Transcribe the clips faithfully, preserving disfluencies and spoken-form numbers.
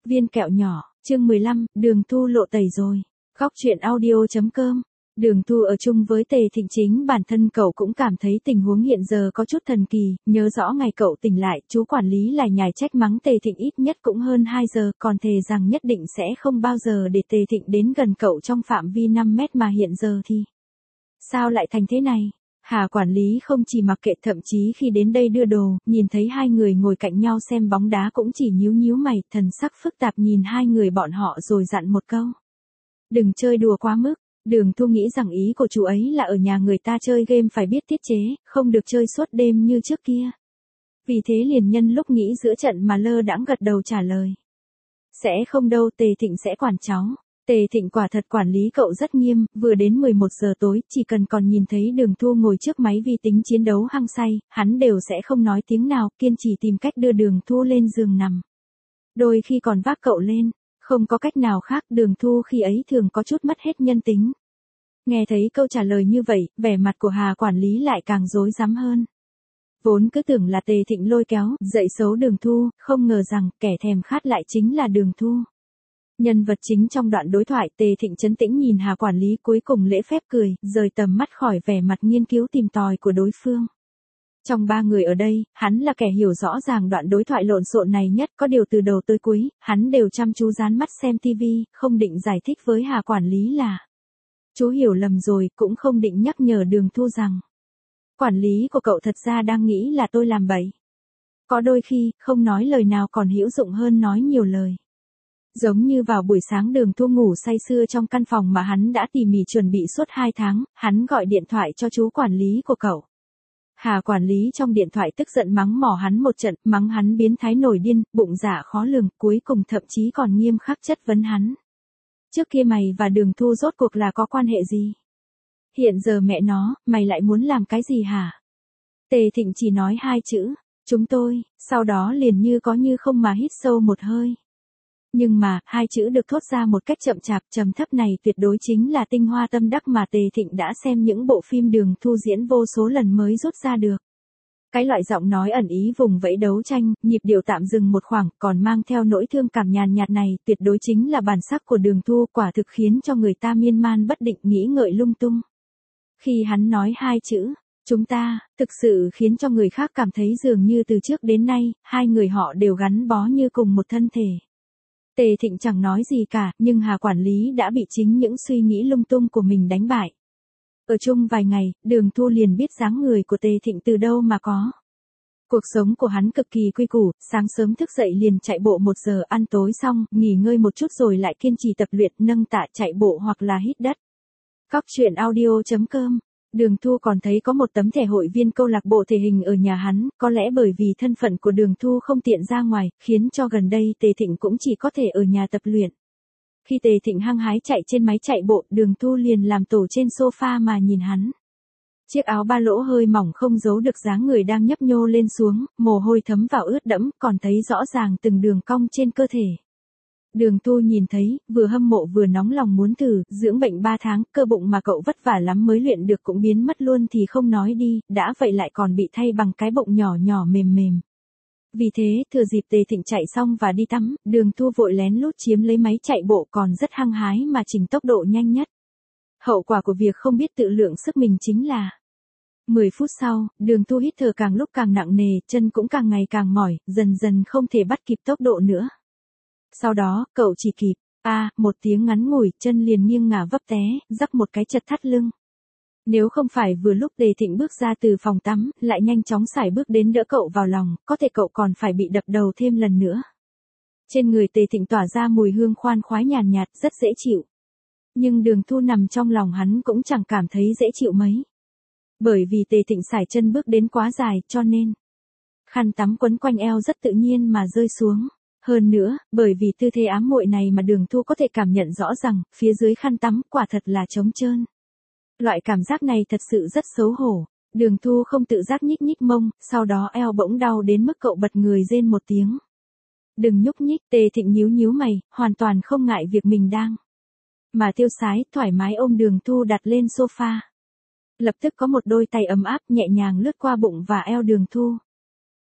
Viên kẹo nhỏ, chương mười lăm, Đường Thu lộ tẩy rồi. Góc truyện audio.com. Đường Thu ở chung với Tề Thịnh, chính bản thân cậu cũng cảm thấy tình huống hiện giờ có chút thần kỳ, nhớ rõ ngày cậu tỉnh lại, chú quản lý lại nhài trách mắng Tề Thịnh ít nhất cũng hơn hai giờ, còn thề rằng nhất định sẽ không bao giờ để Tề Thịnh đến gần cậu trong phạm vi năm mét mà hiện giờ thì. Sao lại thành thế này? Hà quản lý không chỉ mặc kệ, thậm chí khi đến đây đưa đồ, nhìn thấy hai người ngồi cạnh nhau xem bóng đá cũng chỉ nhíu nhíu mày, thần sắc phức tạp nhìn hai người bọn họ rồi dặn một câu. Đừng chơi đùa quá mức. Đường Thu nghĩ rằng ý của chú ấy là ở nhà người ta chơi game phải biết tiết chế, không được chơi suốt đêm như trước kia. Vì thế liền nhân lúc nghĩ giữa trận mà lơ đãng gật đầu trả lời. Sẽ không đâu, Tề Thịnh sẽ quản cháu. Tề Thịnh quả thật quản lý cậu rất nghiêm, vừa đến mười một giờ tối, chỉ cần còn nhìn thấy Đường Thu ngồi trước máy vi tính chiến đấu hăng say, hắn đều sẽ không nói tiếng nào, kiên trì tìm cách đưa Đường Thu lên giường nằm. Đôi khi còn vác cậu lên, không có cách nào khác, Đường Thu khi ấy thường có chút mất hết nhân tính. Nghe thấy câu trả lời như vậy, vẻ mặt của Hà quản lý lại càng rối rắm hơn. Vốn cứ tưởng là Tề Thịnh lôi kéo, dạy xấu Đường Thu, không ngờ rằng kẻ thèm khát lại chính là Đường Thu. Nhân vật chính trong đoạn đối thoại, Tề Thịnh trấn tĩnh nhìn Hà quản lý, cuối cùng lễ phép cười, rời tầm mắt khỏi vẻ mặt nghiên cứu tìm tòi của đối phương. Trong ba người ở đây, hắn là kẻ hiểu rõ ràng đoạn đối thoại lộn xộn này nhất, có điều từ đầu tới cuối, hắn đều chăm chú dán mắt xem tivi, không định giải thích với Hà quản lý là chú hiểu lầm rồi, cũng không định nhắc nhở Đường Thu rằng quản lý của cậu thật ra đang nghĩ là tôi làm bậy. Có đôi khi, không nói lời nào còn hữu dụng hơn nói nhiều lời. Giống như vào buổi sáng Đường Thu ngủ say sưa trong căn phòng mà hắn đã tỉ mỉ chuẩn bị suốt hai tháng, hắn gọi điện thoại cho chú quản lý của cậu. Hà quản lý trong điện thoại tức giận mắng mỏ hắn một trận, mắng hắn biến thái nổi điên, bụng dạ khó lường, cuối cùng thậm chí còn nghiêm khắc chất vấn hắn. Trước kia mày và Đường Thu rốt cuộc là có quan hệ gì? Hiện giờ mẹ nó, mày lại muốn làm cái gì hả? Tề Thịnh chỉ nói hai chữ, chúng tôi, sau đó liền như có như không mà hít sâu một hơi. Nhưng mà, hai chữ được thốt ra một cách chậm chạp, trầm thấp này tuyệt đối chính là tinh hoa tâm đắc mà Tề Thịnh đã xem những bộ phim Đường Thu diễn vô số lần mới rút ra được. Cái loại giọng nói ẩn ý vùng vẫy đấu tranh, nhịp điệu tạm dừng một khoảng, còn mang theo nỗi thương cảm nhàn nhạt này, tuyệt đối chính là bản sắc của Đường Thu, quả thực khiến cho người ta miên man bất định, nghĩ ngợi lung tung. Khi hắn nói hai chữ, chúng ta, thực sự khiến cho người khác cảm thấy dường như từ trước đến nay, hai người họ đều gắn bó như cùng một thân thể. Tề Thịnh chẳng nói gì cả, nhưng Hà quản lý đã bị chính những suy nghĩ lung tung của mình đánh bại. Ở chung vài ngày, Đường Thu liền biết dáng người của Tề Thịnh từ đâu mà có. Cuộc sống của hắn cực kỳ quy củ, sáng sớm thức dậy liền chạy bộ một giờ, ăn tối xong, nghỉ ngơi một chút rồi lại kiên trì tập luyện, nâng tạ, chạy bộ hoặc là hít đất. Góc truyện audio.com. Đường Thu còn thấy có một tấm thẻ hội viên câu lạc bộ thể hình ở nhà hắn, có lẽ bởi vì thân phận của Đường Thu không tiện ra ngoài, khiến cho gần đây Tề Thịnh cũng chỉ có thể ở nhà tập luyện. Khi Tề Thịnh hăng hái chạy trên máy chạy bộ, Đường Thu liền làm tổ trên sofa mà nhìn hắn. Chiếc áo ba lỗ hơi mỏng không giấu được dáng người đang nhấp nhô lên xuống, mồ hôi thấm vào ướt đẫm, còn thấy rõ ràng từng đường cong trên cơ thể. Đường Thu nhìn thấy, vừa hâm mộ vừa nóng lòng muốn thử, dưỡng bệnh ba tháng, cơ bụng mà cậu vất vả lắm mới luyện được cũng biến mất luôn thì không nói đi, đã vậy lại còn bị thay bằng cái bụng nhỏ nhỏ mềm mềm. Vì thế, thừa dịp Tề Thịnh chạy xong và đi tắm, Đường Thu vội lén lút chiếm lấy máy chạy bộ còn rất hăng hái mà chỉnh tốc độ nhanh nhất. Hậu quả của việc không biết tự lượng sức mình chính là mười phút sau, Đường Thu hít thở càng lúc càng nặng nề, chân cũng càng ngày càng mỏi, dần dần không thể bắt kịp tốc độ nữa. Sau đó, cậu chỉ kịp, a à, một tiếng ngắn ngủi, chân liền nghiêng ngả vấp té, rắc một cái chật thắt lưng. Nếu không phải vừa lúc Tề Thịnh bước ra từ phòng tắm, lại nhanh chóng sải bước đến đỡ cậu vào lòng, có thể cậu còn phải bị đập đầu thêm lần nữa. Trên người Tề Thịnh tỏa ra mùi hương khoan khoái nhàn nhạt, rất dễ chịu. Nhưng Đường Thu nằm trong lòng hắn cũng chẳng cảm thấy dễ chịu mấy. Bởi vì Tề Thịnh sải chân bước đến quá dài, cho nên khăn tắm quấn quanh eo rất tự nhiên mà rơi xuống. Hơn nữa, bởi vì tư thế ám muội này mà Đường Thu có thể cảm nhận rõ rằng, phía dưới khăn tắm quả thật là trống trơn. Loại cảm giác này thật sự rất xấu hổ. Đường Thu không tự giác nhích nhích mông, sau đó eo bỗng đau đến mức cậu bật người rên một tiếng. Đừng nhúc nhích, Tề Thịnh nhíu nhíu mày, hoàn toàn không ngại việc mình đang mà tiêu sái, thoải mái ôm Đường Thu đặt lên sofa. Lập tức có một đôi tay ấm áp nhẹ nhàng lướt qua bụng và eo Đường Thu.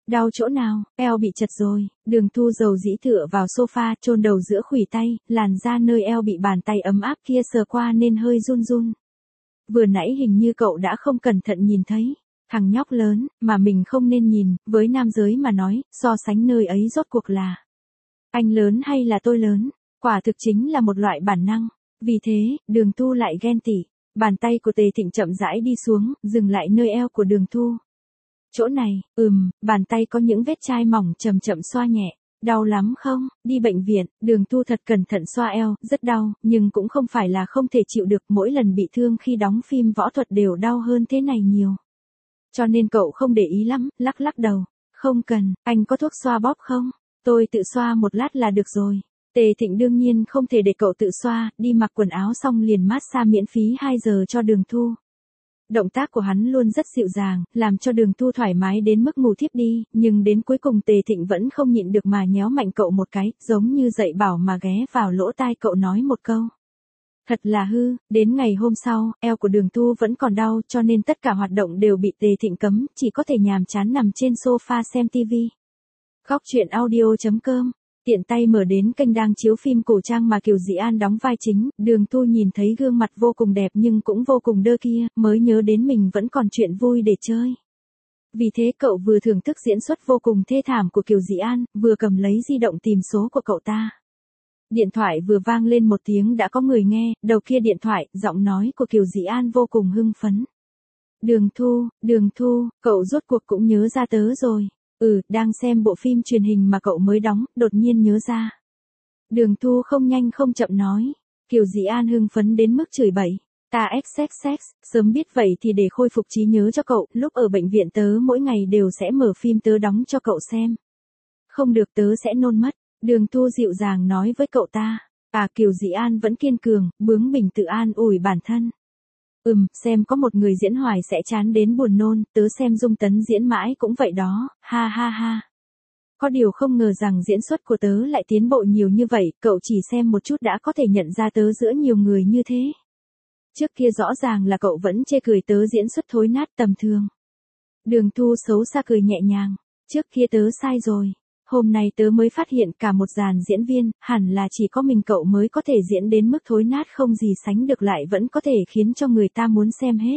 Đau chỗ nào, eo bị chật rồi, Đường Thu dầu dĩ tựa vào sofa, chôn đầu giữa khuỷu tay, làn da nơi eo bị bàn tay ấm áp kia sờ qua nên hơi run run. Vừa nãy hình như cậu đã không cẩn thận nhìn thấy. Thằng nhóc lớn, mà mình không nên nhìn, với nam giới mà nói, so sánh nơi ấy rốt cuộc là anh lớn hay là tôi lớn, quả thực chính là một loại bản năng. Vì thế, Đường Thu lại ghen tị. Bàn tay của Tề Thịnh chậm rãi đi xuống, dừng lại nơi eo của Đường Thu. Chỗ này, ừm, bàn tay có những vết chai mỏng chậm chậm xoa nhẹ. Đau lắm không? Đi bệnh viện, Đường Thu thật cẩn thận xoa eo, rất đau, nhưng cũng không phải là không thể chịu được, mỗi lần bị thương khi đóng phim võ thuật đều đau hơn thế này nhiều. Cho nên cậu không để ý lắm, lắc lắc đầu. Không cần, anh có thuốc xoa bóp không? Tôi tự xoa một lát là được rồi. Tề Thịnh đương nhiên không thể để cậu tự xoa, đi mặc quần áo xong liền massage miễn phí hai giờ cho Đường Thu. Động tác của hắn luôn rất dịu dàng, làm cho Đường Thu thoải mái đến mức ngủ thiếp đi, nhưng đến cuối cùng Tề Thịnh vẫn không nhịn được mà nhéo mạnh cậu một cái, giống như dạy bảo mà ghé vào lỗ tai cậu nói một câu. Thật là hư, đến ngày hôm sau, eo của Đường Thu vẫn còn đau cho nên tất cả hoạt động đều bị Tề Thịnh cấm, chỉ có thể nhàm chán nằm trên sofa xem tivi. Góc truyện audio chấm com, tiện tay mở đến kênh đang chiếu phim cổ trang mà Kiều Dĩ An đóng vai chính, Đường Thu nhìn thấy gương mặt vô cùng đẹp nhưng cũng vô cùng đơ kia, mới nhớ đến mình vẫn còn chuyện vui để chơi. Vì thế cậu vừa thưởng thức diễn xuất vô cùng thê thảm của Kiều Dĩ An, vừa cầm lấy di động tìm số của cậu ta. Điện thoại vừa vang lên một tiếng đã có người nghe, đầu kia điện thoại, giọng nói của Kiều Dĩ An vô cùng hưng phấn. Đường Thu, Đường Thu, cậu rốt cuộc cũng nhớ ra tớ rồi. Ừ, đang xem bộ phim truyền hình mà cậu mới đóng, đột nhiên nhớ ra. Đường Thu không nhanh không chậm nói. Kiều Dĩ An hưng phấn đến mức chửi bậy. Ta xxx, sớm biết vậy thì để khôi phục trí nhớ cho cậu, lúc ở bệnh viện tớ mỗi ngày đều sẽ mở phim tớ đóng cho cậu xem. Không được tớ sẽ nôn mất. Đường Thu dịu dàng nói với cậu ta. À Kiều Dĩ An vẫn kiên cường, bướng bỉnh tự an ủi bản thân. Ừm, xem có một người diễn hoài sẽ chán đến buồn nôn, tớ xem Dung Tấn diễn mãi cũng vậy đó, ha ha ha. Có điều không ngờ rằng diễn xuất của tớ lại tiến bộ nhiều như vậy, cậu chỉ xem một chút đã có thể nhận ra tớ giữa nhiều người như thế. Trước kia rõ ràng là cậu vẫn chê cười tớ diễn xuất thối nát tầm thường. Đường Thu xấu xa cười nhẹ nhàng, trước kia tớ sai rồi. Hôm nay tớ mới phát hiện cả một dàn diễn viên, hẳn là chỉ có mình cậu mới có thể diễn đến mức thối nát không gì sánh được lại vẫn có thể khiến cho người ta muốn xem hết.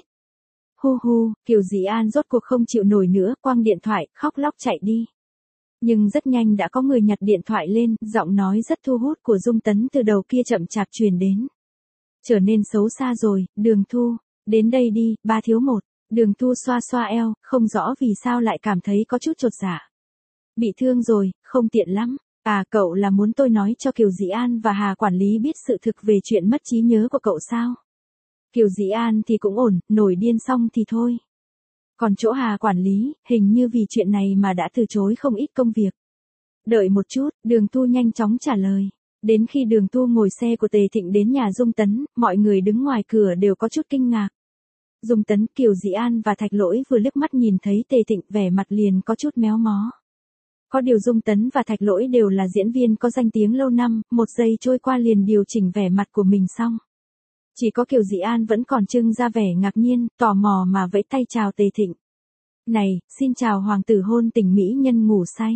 Hu hu, Kiều Dĩ An rốt cuộc không chịu nổi nữa, quăng điện thoại, khóc lóc chạy đi. Nhưng rất nhanh đã có người nhặt điện thoại lên, giọng nói rất thu hút của Dung Tấn từ đầu kia chậm chạp truyền đến. Trở nên xấu xa rồi, Đường Thu, đến đây đi, ba thiếu một. Đường Thu xoa xoa eo, không rõ vì sao lại cảm thấy có chút chột dạ. Bị thương rồi, không tiện lắm. À cậu là muốn tôi nói cho Kiều Dĩ An và Hà quản lý biết sự thực về chuyện mất trí nhớ của cậu sao? Kiều Dĩ An thì cũng ổn, nổi điên xong thì thôi. Còn chỗ Hà quản lý, hình như vì chuyện này mà đã từ chối không ít công việc. Đợi một chút, Đường Thu nhanh chóng trả lời. Đến khi Đường Thu ngồi xe của Tề Thịnh đến nhà Dung Tấn, mọi người đứng ngoài cửa đều có chút kinh ngạc. Dung Tấn, Kiều Dĩ An và Thạch Lỗi vừa liếc mắt nhìn thấy Tề Thịnh vẻ mặt liền có chút méo mó. Có điều Dung Tấn và Thạch Lỗi đều là diễn viên có danh tiếng lâu năm, một giây trôi qua liền điều chỉnh vẻ mặt của mình xong. Chỉ có Kiều Dĩ An vẫn còn trưng ra vẻ ngạc nhiên, tò mò mà vẫy tay chào Tề Thịnh. Này, xin chào hoàng tử hôn tình mỹ nhân ngủ say.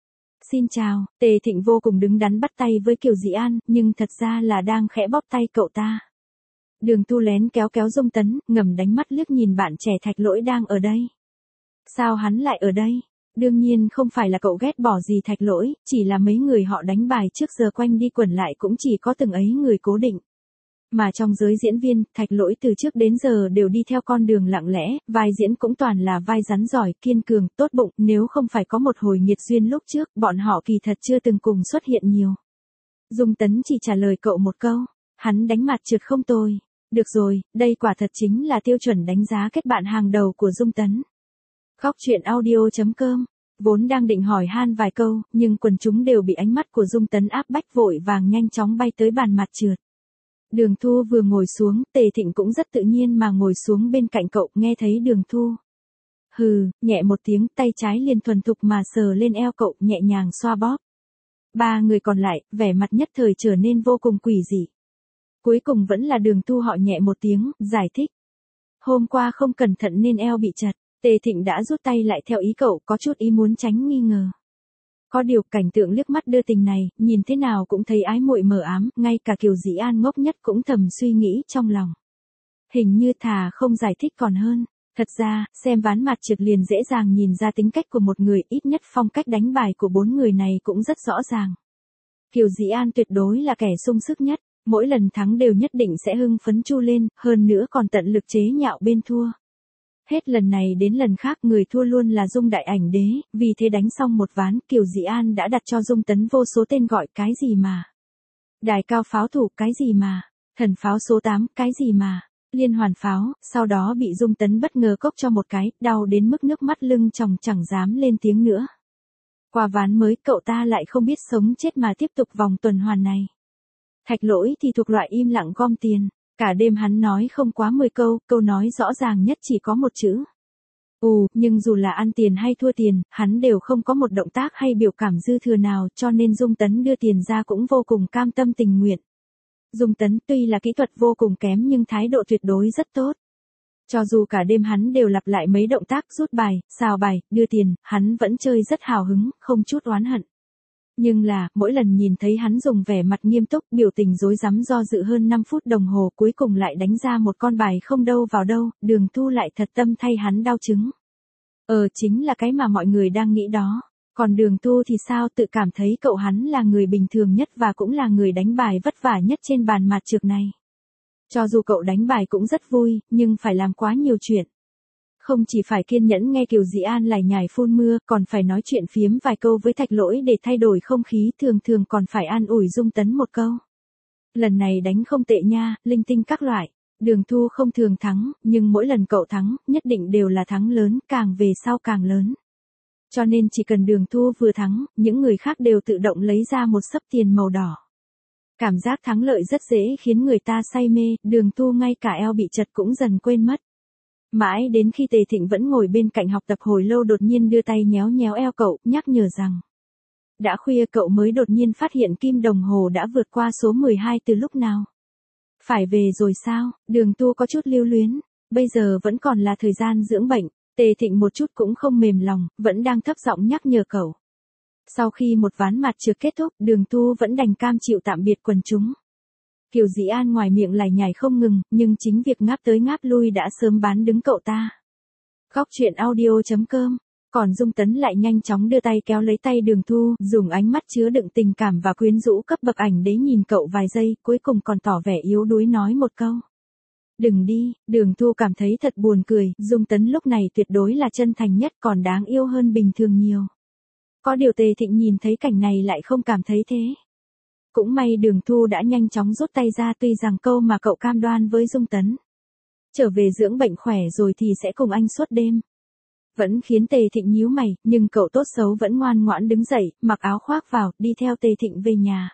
Xin chào, Tề Thịnh vô cùng đứng đắn bắt tay với Kiều Dĩ An, nhưng thật ra là đang khẽ bóp tay cậu ta. Đường Thu lén kéo kéo Dung Tấn, ngầm đánh mắt liếc nhìn bạn trẻ Thạch Lỗi đang ở đây. Sao hắn lại ở đây? Đương nhiên không phải là cậu ghét bỏ gì Thạch Lỗi, chỉ là mấy người họ đánh bài trước giờ quanh đi quẩn lại cũng chỉ có từng ấy người cố định. Mà trong giới diễn viên, Thạch Lỗi từ trước đến giờ đều đi theo con đường lặng lẽ, vai diễn cũng toàn là vai rắn giỏi, kiên cường, tốt bụng, nếu không phải có một hồi nghiệt duyên lúc trước, bọn họ kỳ thật chưa từng cùng xuất hiện nhiều. Dung Tấn chỉ trả lời cậu một câu, hắn đánh mặt trượt không tồi. Được rồi, đây quả thật chính là tiêu chuẩn đánh giá kết bạn hàng đầu của Dung Tấn. Góc truyện audio chấm com, vốn đang định hỏi han vài câu, nhưng quần chúng đều bị ánh mắt của Dung Tấn áp bách vội vàng nhanh chóng bay tới bàn mặt trượt. Đường Thu vừa ngồi xuống, Tề Thịnh cũng rất tự nhiên mà ngồi xuống bên cạnh cậu, nghe thấy Đường Thu. Hừ, nhẹ một tiếng, tay trái liền thuần thục mà sờ lên eo cậu, nhẹ nhàng xoa bóp. Ba người còn lại, vẻ mặt nhất thời trở nên vô cùng quỷ dị. Cuối cùng vẫn là Đường Thu họ nhẹ một tiếng, giải thích. Hôm qua không cẩn thận nên eo bị chật. Tề Thịnh đã rút tay lại theo ý cậu, có chút ý muốn tránh nghi ngờ. Có điều cảnh tượng liếc mắt đưa tình này, nhìn thế nào cũng thấy ái muội mờ ám, ngay cả Kiều Dĩ An ngốc nhất cũng thầm suy nghĩ trong lòng. Hình như thà không giải thích còn hơn. Thật ra, xem ván mặt trượt liền dễ dàng nhìn ra tính cách của một người, ít nhất phong cách đánh bài của bốn người này cũng rất rõ ràng. Kiều Dĩ An tuyệt đối là kẻ sung sức nhất, mỗi lần thắng đều nhất định sẽ hưng phấn chu lên, hơn nữa còn tận lực chế nhạo bên thua. Hết lần này đến lần khác người thua luôn là Dung Đại Ảnh Đế, vì thế đánh xong một ván Kiều Dĩ An đã đặt cho Dung Tấn vô số tên gọi cái gì mà. Đài cao pháo thủ cái gì mà, thần pháo số tám cái gì mà, liên hoàn pháo, sau đó bị Dung Tấn bất ngờ cốc cho một cái, đau đến mức nước mắt lưng tròng chẳng dám lên tiếng nữa. Qua ván mới cậu ta lại không biết sống chết mà tiếp tục vòng tuần hoàn này. Thạch Lỗi thì thuộc loại im lặng gom tiền. Cả đêm hắn nói không quá mười câu, câu nói rõ ràng nhất chỉ có một chữ. Ù, nhưng dù là ăn tiền hay thua tiền, hắn đều không có một động tác hay biểu cảm dư thừa nào, cho nên Dung Tấn đưa tiền ra cũng vô cùng cam tâm tình nguyện. Dung Tấn tuy là kỹ thuật vô cùng kém nhưng thái độ tuyệt đối rất tốt. Cho dù cả đêm hắn đều lặp lại mấy động tác rút bài, xào bài, đưa tiền, hắn vẫn chơi rất hào hứng, không chút oán hận. Nhưng là, mỗi lần nhìn thấy hắn dùng vẻ mặt nghiêm túc, biểu tình rối rắm do dự hơn năm phút đồng hồ cuối cùng lại đánh ra một con bài không đâu vào đâu, Đường Thu lại thật tâm thay hắn đau chứng. Ờ chính là cái mà mọi người đang nghĩ đó. Còn Đường Thu thì sao, tự cảm thấy cậu hắn là người bình thường nhất và cũng là người đánh bài vất vả nhất trên bàn mặt trược này. Cho dù cậu đánh bài cũng rất vui, nhưng phải làm quá nhiều chuyện. Không chỉ phải kiên nhẫn nghe Kiều Dĩ An lải nhải phun mưa, còn phải nói chuyện phiếm vài câu với Thạch Lỗi để thay đổi không khí, thường thường còn phải an ủi Dung Tấn một câu. Lần này đánh không tệ nha, linh tinh các loại. Đường Thu không thường thắng, nhưng mỗi lần cậu thắng, nhất định đều là thắng lớn, càng về sau càng lớn. Cho nên chỉ cần Đường Thu vừa thắng, những người khác đều tự động lấy ra một xấp tiền màu đỏ. Cảm giác thắng lợi rất dễ khiến người ta say mê, Đường Thu ngay cả eo bị chật cũng dần quên mất. Mãi đến khi Tề Thịnh vẫn ngồi bên cạnh học tập hồi lâu đột nhiên đưa tay nhéo nhéo eo cậu, nhắc nhở rằng. Đã khuya cậu mới đột nhiên phát hiện kim đồng hồ đã vượt qua số mười hai từ lúc nào. Phải về rồi sao, Đường Thu có chút lưu luyến, bây giờ vẫn còn là thời gian dưỡng bệnh, Tề Thịnh một chút cũng không mềm lòng, vẫn đang thấp giọng nhắc nhở cậu. Sau khi một ván mặt trược kết thúc, Đường Thu vẫn đành cam chịu tạm biệt quần chúng. Kiều Dĩ An ngoài miệng lải nhải không ngừng, nhưng chính việc ngáp tới ngáp lui đã sớm bán đứng cậu ta. Góc truyện audio chấm com. Còn Dung Tấn lại nhanh chóng đưa tay kéo lấy tay Đường Thu, dùng ánh mắt chứa đựng tình cảm và quyến rũ cấp bậc ảnh đế nhìn cậu vài giây, cuối cùng còn tỏ vẻ yếu đuối nói một câu. Đừng đi, Đường Thu cảm thấy thật buồn cười, Dung Tấn lúc này tuyệt đối là chân thành nhất, còn đáng yêu hơn bình thường nhiều. Có điều Tề Thịnh nhìn thấy cảnh này lại không cảm thấy thế. Cũng may Đường Thu đã nhanh chóng rút tay ra, tuy rằng câu mà cậu cam đoan với Dung Tấn. Trở về dưỡng bệnh khỏe rồi thì sẽ cùng anh suốt đêm. Vẫn khiến Tề Thịnh nhíu mày, nhưng cậu tốt xấu vẫn ngoan ngoãn đứng dậy, mặc áo khoác vào, đi theo Tề Thịnh về nhà.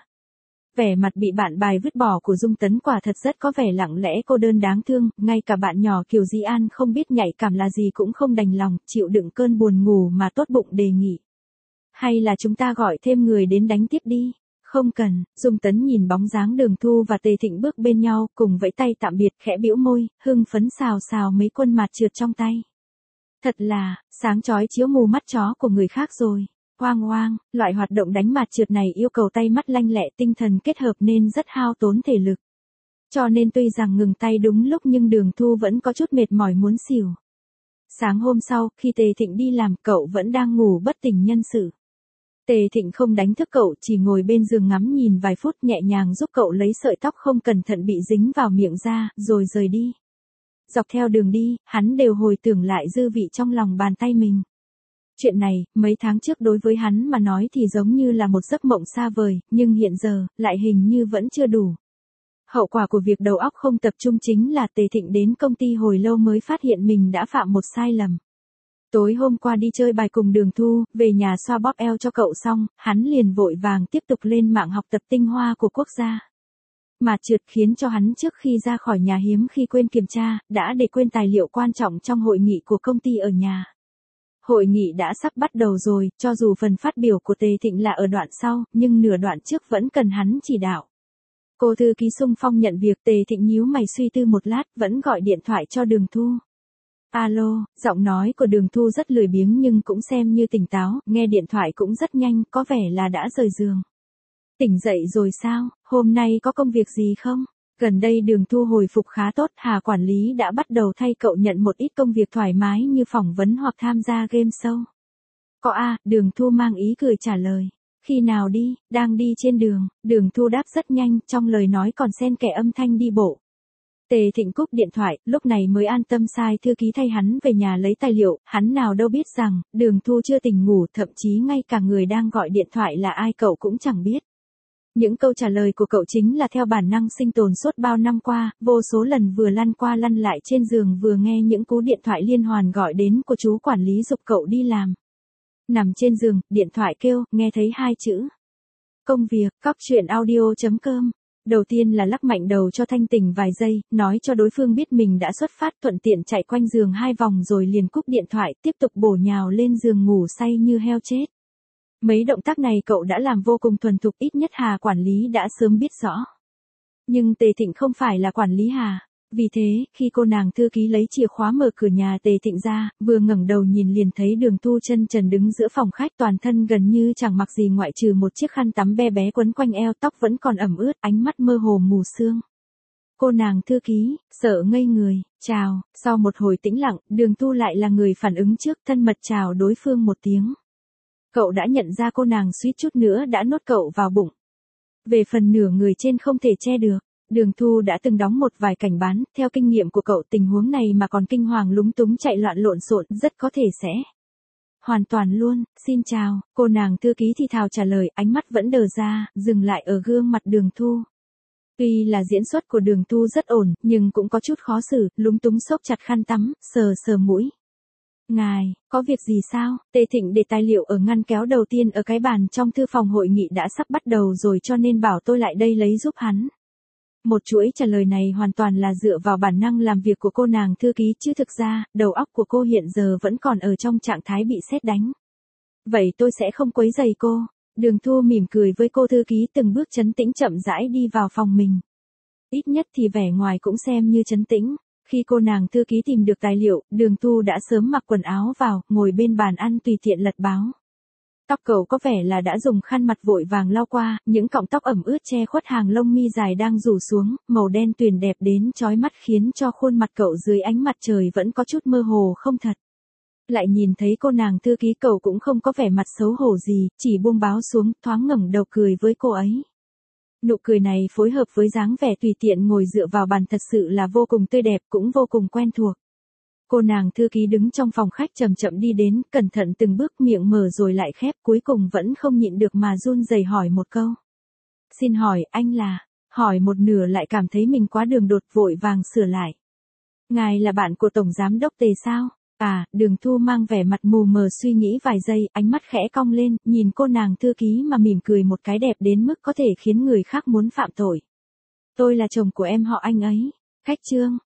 Vẻ mặt bị bạn bài vứt bỏ của Dung Tấn quả thật rất có vẻ lặng lẽ cô đơn đáng thương, ngay cả bạn nhỏ Kiều Dĩ An không biết nhạy cảm là gì cũng không đành lòng, chịu đựng cơn buồn ngủ mà tốt bụng đề nghị. Hay là chúng ta gọi thêm người đến đánh tiếp đi. Không cần, Dung Tấn nhìn bóng dáng Đường Thu và Tề Thịnh bước bên nhau, cùng vẫy tay tạm biệt, khẽ bĩu môi, hưng phấn xào xào mấy quân mặt trượt trong tay. Thật là, sáng chói chiếu mù mắt chó của người khác rồi. Oang oang, loại hoạt động đánh mặt trượt này yêu cầu tay mắt lanh lẹ, tinh thần kết hợp nên rất hao tốn thể lực. Cho nên tuy rằng ngừng tay đúng lúc nhưng Đường Thu vẫn có chút mệt mỏi muốn xỉu. Sáng hôm sau, khi Tề Thịnh đi làm, cậu vẫn đang ngủ bất tỉnh nhân sự. Tề Thịnh không đánh thức cậu, chỉ ngồi bên giường ngắm nhìn vài phút, nhẹ nhàng giúp cậu lấy sợi tóc không cẩn thận bị dính vào miệng ra, rồi rời đi. Dọc theo đường đi, hắn đều hồi tưởng lại dư vị trong lòng bàn tay mình. Chuyện này, mấy tháng trước đối với hắn mà nói thì giống như là một giấc mộng xa vời, nhưng hiện giờ, lại hình như vẫn chưa đủ. Hậu quả của việc đầu óc không tập trung chính là Tề Thịnh đến công ty hồi lâu mới phát hiện mình đã phạm một sai lầm. Tối hôm qua đi chơi bài cùng Đường Thu, về nhà xoa bóp eo cho cậu xong, hắn liền vội vàng tiếp tục lên mạng học tập tinh hoa của quốc gia. Mà trượt khiến cho hắn trước khi ra khỏi nhà hiếm khi quên kiểm tra, đã để quên tài liệu quan trọng trong hội nghị của công ty ở nhà. Hội nghị đã sắp bắt đầu rồi, cho dù phần phát biểu của Tề Thịnh là ở đoạn sau, nhưng nửa đoạn trước vẫn cần hắn chỉ đạo. Cô thư ký xung phong nhận việc, Tề Thịnh nhíu mày suy tư một lát, vẫn gọi điện thoại cho Đường Thu. Alo, giọng nói của Đường Thu rất lười biếng nhưng cũng xem như tỉnh táo, nghe điện thoại cũng rất nhanh, có vẻ là đã rời giường. Tỉnh dậy rồi sao, hôm nay có công việc gì không? Gần đây Đường Thu hồi phục khá tốt, Hà quản lý đã bắt đầu thay cậu nhận một ít công việc thoải mái như phỏng vấn hoặc tham gia game show. Có à, Đường Thu mang ý cười trả lời. Khi nào đi, đang đi trên đường, Đường Thu đáp rất nhanh, trong lời nói còn xen kẽ âm thanh đi bộ. Tề Thịnh cúp điện thoại, lúc này mới an tâm sai thư ký thay hắn về nhà lấy tài liệu, hắn nào đâu biết rằng, Đường Thu chưa tỉnh ngủ, thậm chí ngay cả người đang gọi điện thoại là ai cậu cũng chẳng biết. Những câu trả lời của cậu chính là theo bản năng sinh tồn suốt bao năm qua, vô số lần vừa lăn qua lăn lại trên giường vừa nghe những cú điện thoại liên hoàn gọi đến của chú quản lý giục cậu đi làm. Nằm trên giường, điện thoại kêu, nghe thấy hai chữ. Công việc, cóc truyện audio chấm com. Đầu tiên là lắc mạnh đầu cho thanh tỉnh vài giây, nói cho đối phương biết mình đã xuất phát, thuận tiện chạy quanh giường hai vòng rồi liền cúp điện thoại, tiếp tục bổ nhào lên giường ngủ say như heo chết. Mấy động tác này cậu đã làm vô cùng thuần thục, ít nhất Hà quản lý đã sớm biết rõ. Nhưng Tề Thịnh không phải là quản lý Hà. Vì thế, khi cô nàng thư ký lấy chìa khóa mở cửa nhà Tề Thịnh ra, vừa ngẩng đầu nhìn liền thấy Đường Thu chân trần đứng giữa phòng khách, toàn thân gần như chẳng mặc gì ngoại trừ một chiếc khăn tắm be bé quấn quanh eo, tóc vẫn còn ẩm ướt, ánh mắt mơ hồ mù sương. Cô nàng thư ký, sợ ngây người, chào, sau một hồi tĩnh lặng, Đường Thu lại là người phản ứng trước, thân mật chào đối phương một tiếng. Cậu đã nhận ra cô nàng suýt chút nữa đã nuốt cậu vào bụng. Về phần nửa người trên không thể che được. Đường Thu đã từng đóng một vài cảnh bán, theo kinh nghiệm của cậu tình huống này mà còn kinh hoàng lúng túng chạy loạn lộn xộn rất có thể sẽ. Hoàn toàn luôn, xin chào, cô nàng thư ký thì thào trả lời, ánh mắt vẫn đờ ra, dừng lại ở gương mặt Đường Thu. Tuy là diễn xuất của Đường Thu rất ổn, nhưng cũng có chút khó xử, lúng túng xốc chặt khăn tắm, sờ sờ mũi. Ngài, có việc gì sao? Tề Thịnh để tài liệu ở ngăn kéo đầu tiên ở cái bàn trong thư phòng hội nghị đã sắp bắt đầu rồi cho nên bảo tôi lại đây lấy giúp hắn. Một chuỗi trả lời này hoàn toàn là dựa vào bản năng làm việc của cô nàng thư ký chứ thực ra, đầu óc của cô hiện giờ vẫn còn ở trong trạng thái bị sét đánh. Vậy tôi sẽ không quấy rầy cô. Đường Thu mỉm cười với cô thư ký từng bước trấn tĩnh chậm rãi đi vào phòng mình. Ít nhất thì vẻ ngoài cũng xem như trấn tĩnh. Khi cô nàng thư ký tìm được tài liệu, Đường Thu đã sớm mặc quần áo vào, ngồi bên bàn ăn tùy tiện lật báo. Tóc cậu có vẻ là đã dùng khăn mặt vội vàng lau qua, những cọng tóc ẩm ướt che khuất hàng lông mi dài đang rủ xuống, màu đen tuyền đẹp đến chói mắt khiến cho khuôn mặt cậu dưới ánh mặt trời vẫn có chút mơ hồ không thật. Lại nhìn thấy cô nàng thư ký cậu cũng không có vẻ mặt xấu hổ gì, chỉ buông báo xuống, thoáng ngẩng đầu cười với cô ấy. Nụ cười này phối hợp với dáng vẻ tùy tiện ngồi dựa vào bàn thật sự là vô cùng tươi đẹp cũng vô cùng quen thuộc. Cô nàng thư ký đứng trong phòng khách chậm chậm đi đến, cẩn thận từng bước miệng mở rồi lại khép, cuối cùng vẫn không nhịn được mà run rẩy hỏi một câu. Xin hỏi, anh là, hỏi một nửa lại cảm thấy mình quá đường đột vội vàng sửa lại. Ngài là bạn của Tổng Giám Đốc Tề sao? À, Đường Thu mang vẻ mặt mù mờ suy nghĩ vài giây, ánh mắt khẽ cong lên, nhìn cô nàng thư ký mà mỉm cười một cái đẹp đến mức có thể khiến người khác muốn phạm tội. Tôi là chồng của em họ anh ấy. Khách trương,